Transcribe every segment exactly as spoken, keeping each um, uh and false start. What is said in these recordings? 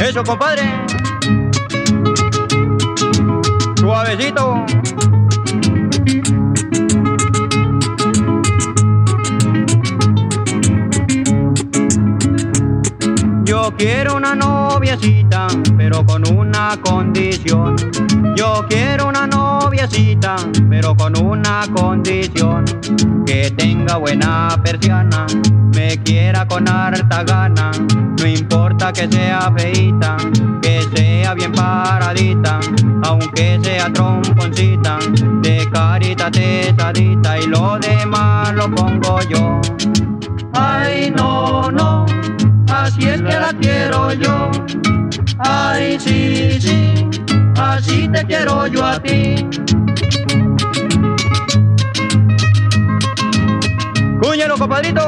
Eso, compadre. Suavecito. Yo quiero una noviecita, pero con una condición. Yo quiero una noviecita, pero con una condición. Que tenga buena persiana, me quiera con harta gana. No importa que sea feita, que sea bien paradita, aunque sea tromponcita, de carita tesadita, y lo demás lo pongo yo. Ay, no, no, así es que la quiero yo. Ay, sí, sí, así te quiero yo a ti. Cúñelo, compadrito.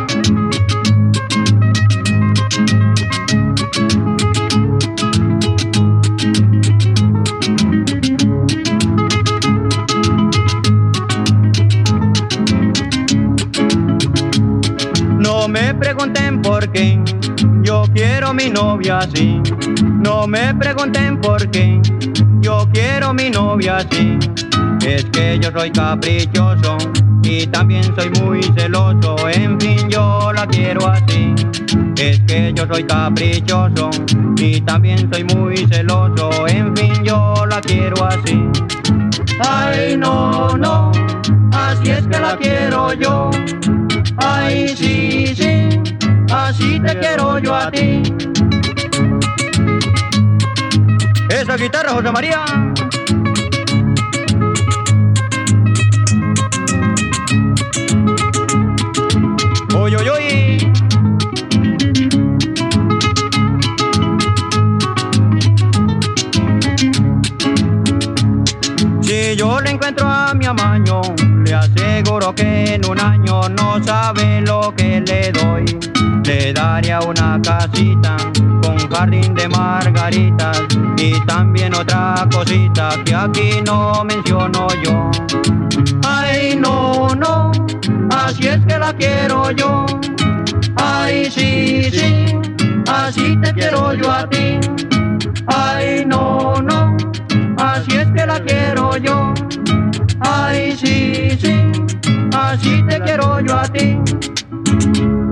No me pregunten por qué yo quiero mi novia así. No me pregunten por qué yo quiero mi novia así. Es que yo soy caprichoso y también soy muy celoso. En fin, yo la quiero así. Es que yo soy caprichoso y también soy muy celoso. En fin, yo la quiero así. Ay, no, no, así es que la quiero yo. Ay, sí, sí, así te quiero yo a ti. Esa guitarra, José María. Oy, oy, oy. Si yo le encuentro a mi amaño, le aseguro que en un año no sabe lo que le doy. Le daría una casita con jardín de margaritas y también otra cosita que aquí no menciono yo. Ay, no, no, así es que la quiero yo. Ay, sí, sí, así te quiero yo a ti. Ay, no, no, así es que la quiero yo. Ay, sí, sí, así te quiero yo a ti.